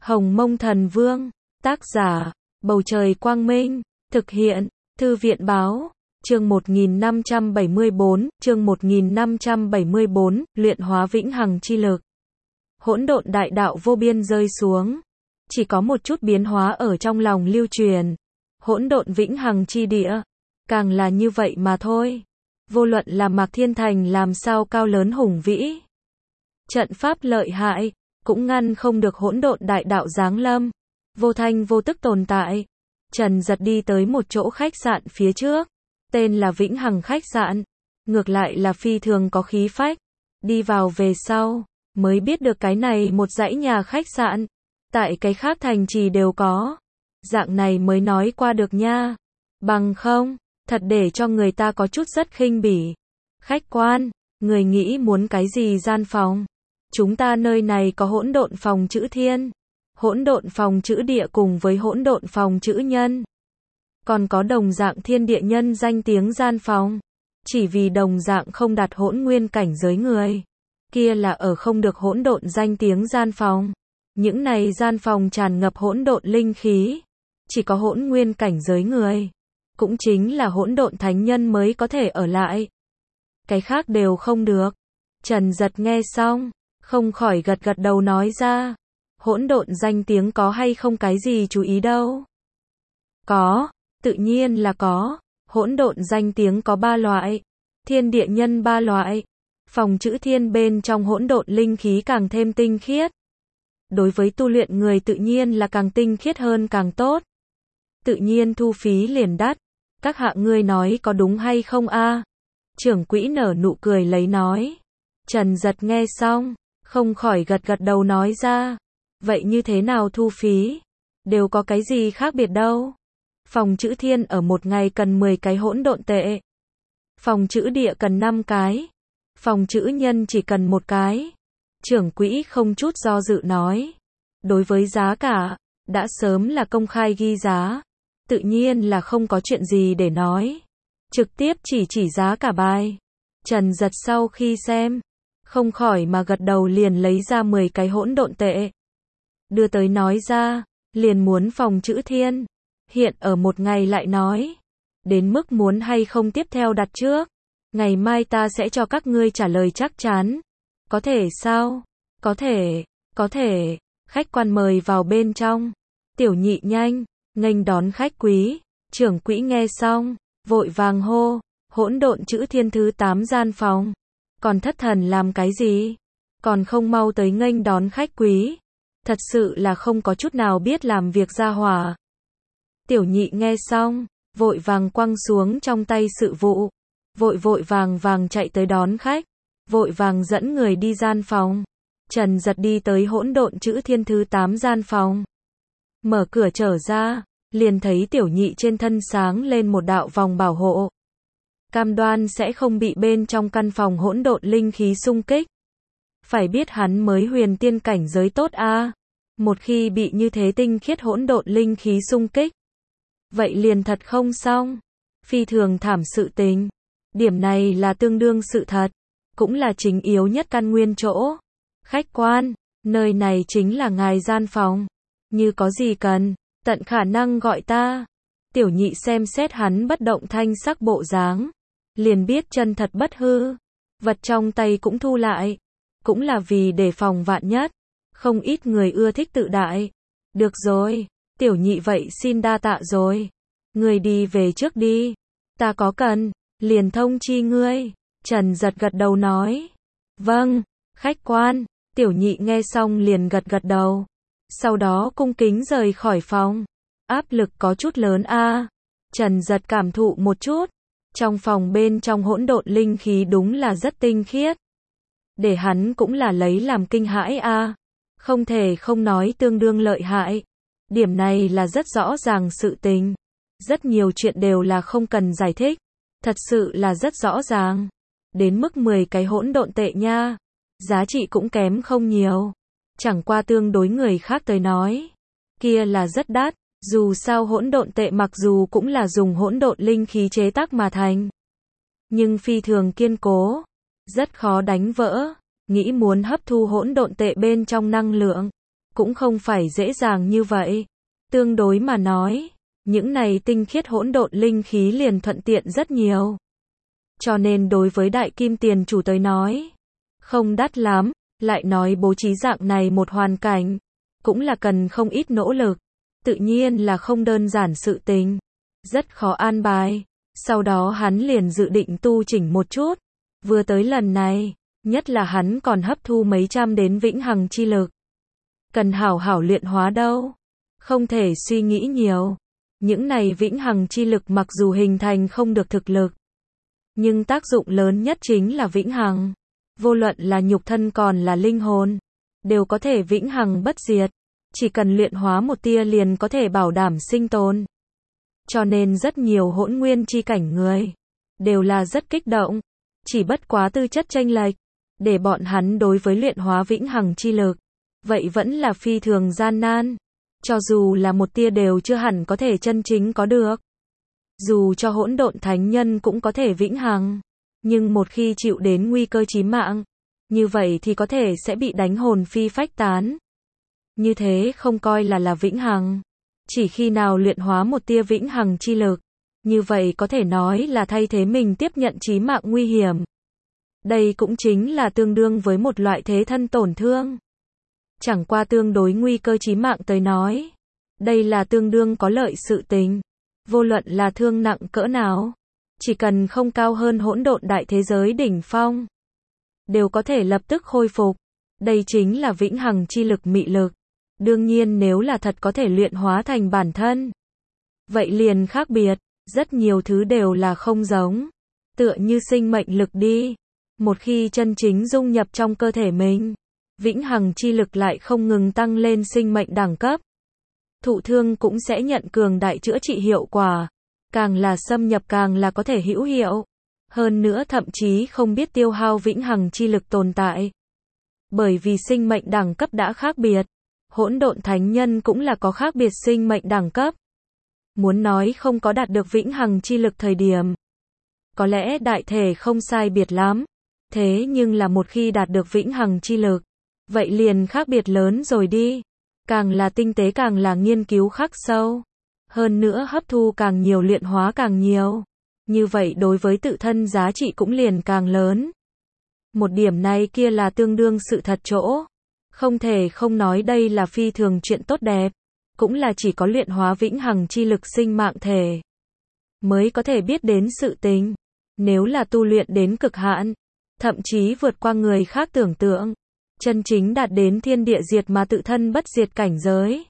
Hồng Mông Thần Vương, tác giả, Bầu Trời Quang Minh, thực hiện, Thư viện Báo, chương 1574, luyện hóa vĩnh hằng chi lực. Hỗn độn đại đạo vô biên rơi xuống, chỉ có một chút biến hóa ở trong lòng lưu truyền. Hỗn độn vĩnh hằng chi địa, càng là như vậy mà thôi. Vô luận là Mạc Thiên Thành làm sao cao lớn hùng vĩ, trận pháp lợi hại, cũng ngăn không được hỗn độn đại đạo giáng lâm, vô thanh vô tức tồn tại. Trần Giật đi tới một chỗ khách sạn phía trước, tên là Vĩnh Hằng khách sạn, ngược lại là phi thường có khí phách. Đi vào về sau, mới biết được cái này một dãy nhà khách sạn, tại cái khác thành trì đều có. Dạng này mới nói qua được nha. Bằng không, thật để cho người ta có chút rất khinh bỉ. Khách quan, người nghĩ muốn cái gì gian phòng? Chúng ta nơi này có hỗn độn phòng chữ thiên, hỗn độn phòng chữ địa cùng với hỗn độn phòng chữ nhân. Còn có đồng dạng thiên địa nhân danh tiếng gian phòng. Chỉ vì đồng dạng không đạt hỗn nguyên cảnh giới người, kia là ở không được hỗn độn danh tiếng gian phòng. Những này gian phòng tràn ngập hỗn độn linh khí, chỉ có hỗn nguyên cảnh giới người, cũng chính là hỗn độn thánh nhân mới có thể ở lại. Cái khác đều không được. Trần Giật nghe xong, không khỏi gật gật đầu nói ra, hỗn độn danh tiếng có hay không cái gì chú ý đâu. Có, tự nhiên là có. Hỗn độn danh tiếng có 3 loại, thiên địa nhân 3 loại. Phòng chữ thiên bên trong hỗn độn linh khí càng thêm tinh khiết. Đối với tu luyện người tự nhiên là càng tinh khiết hơn càng tốt. Tự nhiên thu phí liền đắt. Các hạ ngươi nói có đúng hay không a? Trưởng quỹ nở nụ cười lấy nói. Trần Giật nghe xong, không khỏi gật gật đầu nói ra. Vậy như thế nào thu phí? Đều có cái gì khác biệt đâu. Phòng chữ thiên ở một ngày cần 10 cái hỗn độn tệ. Phòng chữ địa cần 5 cái. Phòng chữ nhân chỉ cần 1 cái. Trưởng quỹ không chút do dự nói. Đối với giá cả, đã sớm là công khai ghi giá. Tự nhiên là không có chuyện gì để nói. Trực tiếp chỉ giá cả bài. Trần Giật sau khi xem, không khỏi mà gật đầu liền lấy ra 10 cái hỗn độn tệ. Đưa tới nói ra, liền muốn phòng chữ thiên. Hiện ở một ngày lại nói. Đến mức muốn hay không tiếp theo đặt trước. Ngày mai ta sẽ cho các ngươi trả lời chắc chắn. Có thể sao? Có thể. Khách quan mời vào bên trong. Tiểu nhị nhanh, nghênh đón khách quý. Trưởng quỹ nghe xong, vội vàng hô, hỗn độn chữ thiên thứ 8 gian phòng. Còn thất thần làm cái gì? Còn không mau tới nghênh đón khách quý. Thật sự là không có chút nào biết làm việc gia hỏa. Tiểu nhị nghe xong, vội vàng quăng xuống trong tay sự vụ. Vội vàng chạy tới đón khách. Vội vàng dẫn người đi gian phòng. Trần Giật đi tới hỗn độn chữ thiên thứ 8 gian phòng. Mở cửa trở ra, liền thấy tiểu nhị trên thân sáng lên một đạo vòng bảo hộ. Cam đoan sẽ không bị bên trong căn phòng hỗn độn linh khí xung kích. Phải biết hắn mới huyền tiên cảnh giới tốt a. Một khi bị như thế tinh khiết hỗn độn linh khí xung kích, vậy liền thật không xong. Phi thường thảm sự tình. Điểm này là tương đương sự thật, cũng là chính yếu nhất căn nguyên chỗ. Khách quan, nơi này chính là ngài gian phòng. Như có gì cần, tận khả năng gọi ta. Tiểu nhị xem xét hắn bất động thanh sắc bộ dáng, liền biết chân thật bất hư. Vật trong tay cũng thu lại, cũng là vì đề phòng vạn nhất. Không ít người ưa thích tự đại. Được rồi, tiểu nhị vậy xin đa tạ rồi. Người đi về trước đi. Ta có cần, liền thông chi ngươi. Trần Giật gật đầu nói. Vâng, khách quan. Tiểu nhị nghe xong liền gật đầu. Sau đó cung kính rời khỏi phòng. Áp lực có chút lớn a. Trần Giật cảm thụ một chút. Trong phòng bên trong hỗn độn linh khí đúng là rất tinh khiết. Để hắn cũng là lấy làm kinh hãi a. Không thể không nói tương đương lợi hại. Điểm này là rất rõ ràng sự tình. Rất nhiều chuyện đều là không cần giải thích. Thật sự là rất rõ ràng. Đến mức 10 cái hỗn độn tệ nha. Giá trị cũng kém không nhiều. Chẳng qua tương đối người khác tới nói, kia là rất đắt. Dù sao hỗn độn tệ mặc dù cũng là dùng hỗn độn linh khí chế tác mà thành, nhưng phi thường kiên cố, rất khó đánh vỡ. Nghĩ muốn hấp thu hỗn độn tệ bên trong năng lượng, cũng không phải dễ dàng như vậy. Tương đối mà nói, những này tinh khiết hỗn độn linh khí liền thuận tiện rất nhiều. Cho nên đối với đại kim tiền chủ tới nói, không đắt lắm, lại nói bố trí dạng này một hoàn cảnh, cũng là cần không ít nỗ lực, tự nhiên là không đơn giản sự tình, rất khó an bài. Sau đó hắn liền dự định tu chỉnh một chút, vừa tới lần này, nhất là hắn còn hấp thu mấy trăm đến vĩnh hằng chi lực. Cần hảo hảo luyện hóa đâu, không thể suy nghĩ nhiều. Những này vĩnh hằng chi lực mặc dù hình thành không được thực lực, nhưng tác dụng lớn nhất chính là vĩnh hằng. Vô luận là nhục thân còn là linh hồn, đều có thể vĩnh hằng bất diệt. Chỉ cần luyện hóa một tia liền có thể bảo đảm sinh tồn. Cho nên rất nhiều hỗn nguyên chi cảnh người, đều là rất kích động. Chỉ bất quá tư chất chênh lệch, để bọn hắn đối với luyện hóa vĩnh hằng chi lực, vậy vẫn là phi thường gian nan. Cho dù là một tia đều chưa hẳn có thể chân chính có được. Dù cho hỗn độn thánh nhân cũng có thể vĩnh hằng, nhưng một khi chịu đến nguy cơ chí mạng, như vậy thì có thể sẽ bị đánh hồn phi phách tán. Như thế không coi là vĩnh hằng. Chỉ khi nào luyện hóa một tia vĩnh hằng chi lực, như vậy có thể nói là thay thế mình tiếp nhận chí mạng nguy hiểm. Đây cũng chính là tương đương với một loại thế thân tổn thương. Chẳng qua tương đối nguy cơ chí mạng tới nói, đây là tương đương có lợi sự tình. Vô luận là thương nặng cỡ nào, chỉ cần không cao hơn hỗn độn đại thế giới đỉnh phong, đều có thể lập tức khôi phục. Đây chính là vĩnh hằng chi lực mị lực. Đương nhiên nếu là thật có thể luyện hóa thành bản thân, vậy liền khác biệt, rất nhiều thứ đều là không giống. Tựa như sinh mệnh lực đi, một khi chân chính dung nhập trong cơ thể mình, vĩnh hằng chi lực lại không ngừng tăng lên sinh mệnh đẳng cấp. Thụ thương cũng sẽ nhận cường đại chữa trị hiệu quả, càng là xâm nhập càng là có thể hữu hiệu. Hơn nữa thậm chí không biết tiêu hao vĩnh hằng chi lực tồn tại. Bởi vì sinh mệnh đẳng cấp đã khác biệt, hỗn độn thánh nhân cũng là có khác biệt sinh mệnh đẳng cấp. Muốn nói không có đạt được vĩnh hằng chi lực thời điểm, có lẽ đại thể không sai biệt lắm. Thế nhưng là một khi đạt được vĩnh hằng chi lực, vậy liền khác biệt lớn rồi đi. Càng là tinh tế càng là nghiên cứu khắc sâu. Hơn nữa hấp thu càng nhiều luyện hóa càng nhiều. Như vậy đối với tự thân giá trị cũng liền càng lớn. Một điểm này kia là tương đương sự thật chỗ. Không thể không nói đây là phi thường chuyện tốt đẹp. Cũng là chỉ có luyện hóa vĩnh hằng chi lực sinh mạng thể mới có thể biết đến sự tình. Nếu là tu luyện đến cực hạn, thậm chí vượt qua người khác tưởng tượng, chân chính đạt đến thiên địa diệt mà tự thân bất diệt cảnh giới.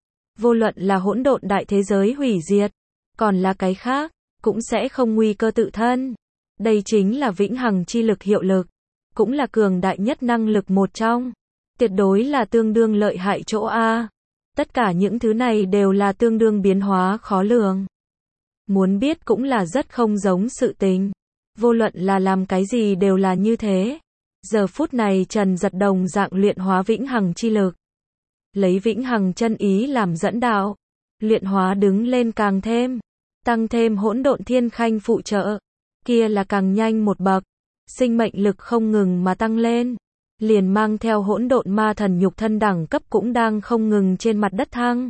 Vô luận là hỗn độn đại thế giới hủy diệt, còn là cái khác, cũng sẽ không nguy cơ tự thân. Đây chính là vĩnh hằng chi lực hiệu lực, cũng là cường đại nhất năng lực một trong. Tuyệt đối là tương đương lợi hại chỗ A. Tất cả những thứ này đều là tương đương biến hóa khó lường. Muốn biết cũng là rất không giống sự tình. Vô luận là làm cái gì đều là như thế. Giờ phút này Trần Giật đồng dạng luyện hóa vĩnh hằng chi lực. Lấy vĩnh hằng chân ý làm dẫn đạo. Luyện hóa đứng lên càng thêm. Tăng thêm hỗn độn thiên khanh phụ trợ. Kia là càng nhanh một bậc. Sinh mệnh lực không ngừng mà tăng lên. Liền mang theo hỗn độn ma thần nhục thân đẳng cấp cũng đang không ngừng trên mặt đất thăng.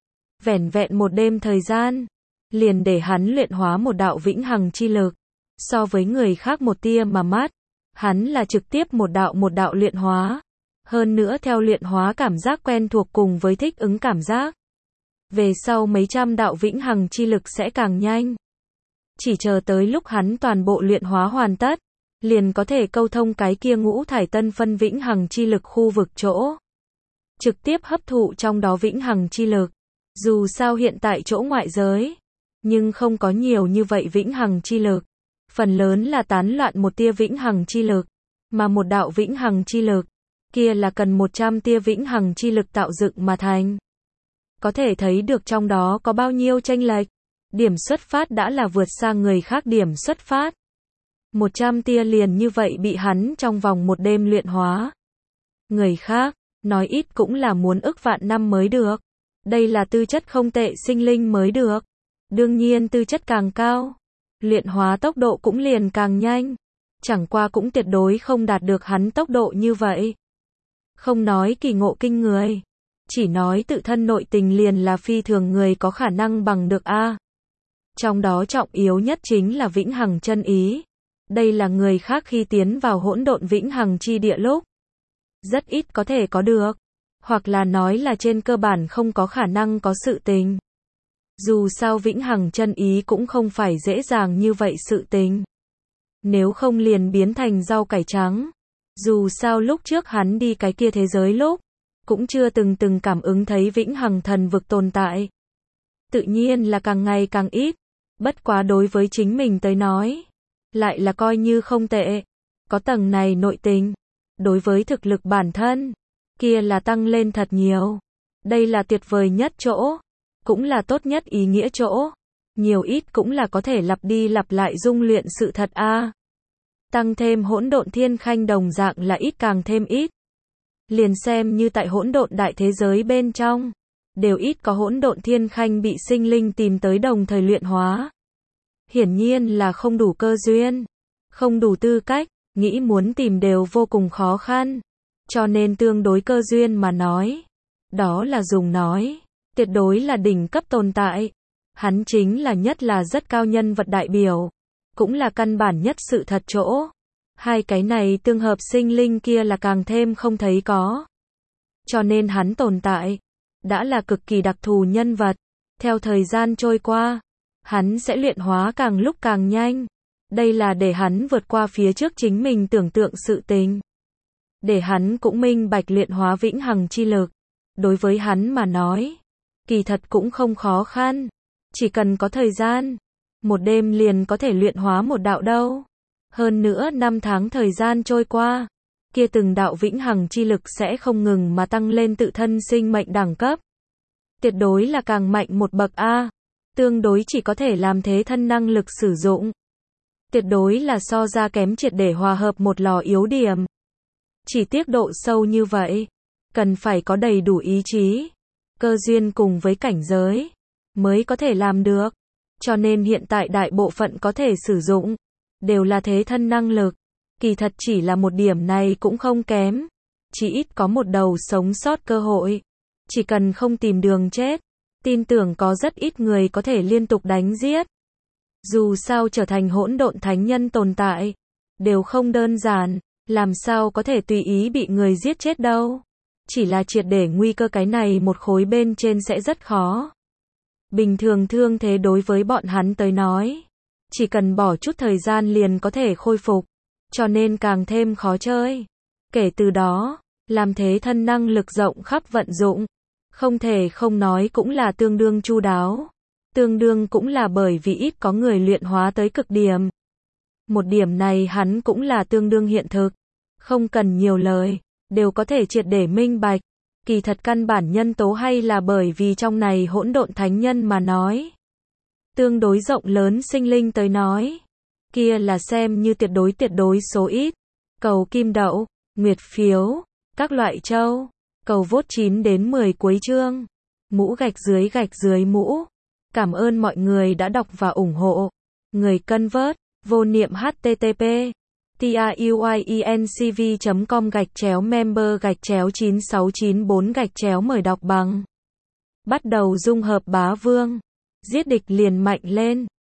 Vẻn vẹn một đêm thời gian, liền để hắn luyện hóa một đạo vĩnh hằng chi lực. So với người khác một tia mà mát, hắn là trực tiếp một đạo luyện hóa. Hơn nữa theo luyện hóa cảm giác quen thuộc cùng với thích ứng cảm giác. Về sau mấy trăm đạo vĩnh hằng chi lực sẽ càng nhanh. Chỉ chờ tới lúc hắn toàn bộ luyện hóa hoàn tất, liền có thể câu thông cái kia ngũ thải tân phân vĩnh hằng chi lực khu vực chỗ. Trực tiếp hấp thụ trong đó vĩnh hằng chi lực. Dù sao hiện tại chỗ ngoại giới, nhưng không có nhiều như vậy vĩnh hằng chi lực. Phần lớn là tán loạn một tia vĩnh hằng chi lực, mà một đạo vĩnh hằng chi lực, kia là cần 100 tia vĩnh hằng chi lực tạo dựng mà thành. Có thể thấy được trong đó có bao nhiêu chênh lệch. Điểm xuất phát đã là vượt xa người khác điểm xuất phát. 100 tia liền như vậy bị hắn trong vòng một đêm luyện hóa. Người khác, nói ít cũng là muốn ức vạn năm mới được. Đây là tư chất không tệ sinh linh mới được. Đương nhiên tư chất càng cao, luyện hóa tốc độ cũng liền càng nhanh. Chẳng qua cũng tuyệt đối không đạt được hắn tốc độ như vậy. Không nói kỳ ngộ kinh người, Chỉ nói tự thân nội tình liền là phi thường người có khả năng bằng được a. Trong đó trọng yếu nhất chính là vĩnh hằng chân ý. Đây là người khác khi tiến vào hỗn độn vĩnh hằng chi địa lúc rất ít có thể có được, hoặc là nói là trên cơ bản không có khả năng có sự tình. Dù sao vĩnh hằng chân ý cũng không phải dễ dàng như vậy sự tình. Nếu không liền biến thành rau cải trắng. Dù sao lúc trước hắn đi cái kia thế giới lúc cũng chưa từng cảm ứng thấy vĩnh hằng thần vực tồn tại. Tự nhiên là càng ngày càng ít. Bất quá đối với chính mình tới nói, lại là coi như không tệ. Có tầng này nội tình, đối với thực lực bản thân, kia là tăng lên thật nhiều. Đây là tuyệt vời nhất chỗ, cũng là tốt nhất ý nghĩa chỗ. Nhiều ít cũng là có thể lặp đi lặp lại dung luyện sự thật a. Tăng thêm hỗn độn thiên khanh đồng dạng là ít càng thêm ít. Liền xem như tại hỗn độn đại thế giới bên trong, đều ít có hỗn độn thiên khanh bị sinh linh tìm tới đồng thời luyện hóa. Hiển nhiên là không đủ cơ duyên, không đủ tư cách, nghĩ muốn tìm đều vô cùng khó khăn. Cho nên tương đối cơ duyên mà nói, đó là dùng nói, tuyệt đối là đỉnh cấp tồn tại. Hắn chính là nhất là rất cao nhân vật đại biểu, cũng là căn bản nhất sự thật chỗ. Hai cái này tương hợp sinh linh kia là càng thêm không thấy có. Cho nên hắn tồn tại, đã là cực kỳ đặc thù nhân vật. Theo thời gian trôi qua, hắn sẽ luyện hóa càng lúc càng nhanh. Đây là để hắn vượt qua phía trước chính mình tưởng tượng sự tình. Để hắn cũng minh bạch luyện hóa vĩnh hằng chi lực. Đối với hắn mà nói, kỳ thật cũng không khó khăn. Chỉ cần có thời gian, một đêm liền có thể luyện hóa một đạo đâu. Hơn nữa 5 tháng thời gian trôi qua, kia từng đạo vĩnh hằng chi lực sẽ không ngừng mà tăng lên tự thân sinh mệnh đẳng cấp. Tuyệt đối là càng mạnh một bậc a. Tương đối chỉ có thể làm thế thân năng lực sử dụng. Tuyệt đối là so ra kém triệt để hòa hợp một lò yếu điểm. Chỉ tiếc độ sâu như vậy, cần phải có đầy đủ ý chí, cơ duyên cùng với cảnh giới, mới có thể làm được. Cho nên hiện tại đại bộ phận có thể sử dụng, đều là thế thân năng lực. Kỳ thật chỉ là một điểm này cũng không kém. Chỉ ít có một đầu sống sót cơ hội. Chỉ cần không tìm đường chết, tin tưởng có rất ít người có thể liên tục đánh giết. Dù sao trở thành hỗn độn thánh nhân tồn tại, đều không đơn giản, làm sao có thể tùy ý bị người giết chết đâu. Chỉ là triệt để nguy cơ cái này một khối bên trên sẽ rất khó. Bình thường thương thế đối với bọn hắn tới nói, chỉ cần bỏ chút thời gian liền có thể khôi phục, cho nên càng thêm khó chơi. Kể từ đó, làm thế thân năng lực rộng khắp vận dụng, không thể không nói cũng là tương đương chu đáo. Tương đương cũng là bởi vì ít có người luyện hóa tới cực điểm. Một điểm này hắn cũng là tương đương hiện thực. Không cần nhiều lời, đều có thể triệt để minh bạch. Kỳ thật căn bản nhân tố hay là bởi vì trong này hỗn độn thánh nhân mà nói. Tương đối rộng lớn sinh linh tới nói. Kia là xem như tuyệt đối số ít. Cầu kim đậu, nguyệt phiếu, các loại châu. Cầu vote 9 đến 10 cuối chương. Mũ gạch dưới mũ. Cảm ơn mọi người đã đọc và ủng hộ. Người cân vớt, vô niệm http tiuyecom/member/9694 mời đọc bằng. Bắt đầu dung hợp bá vương. Giết địch liền mạnh lên.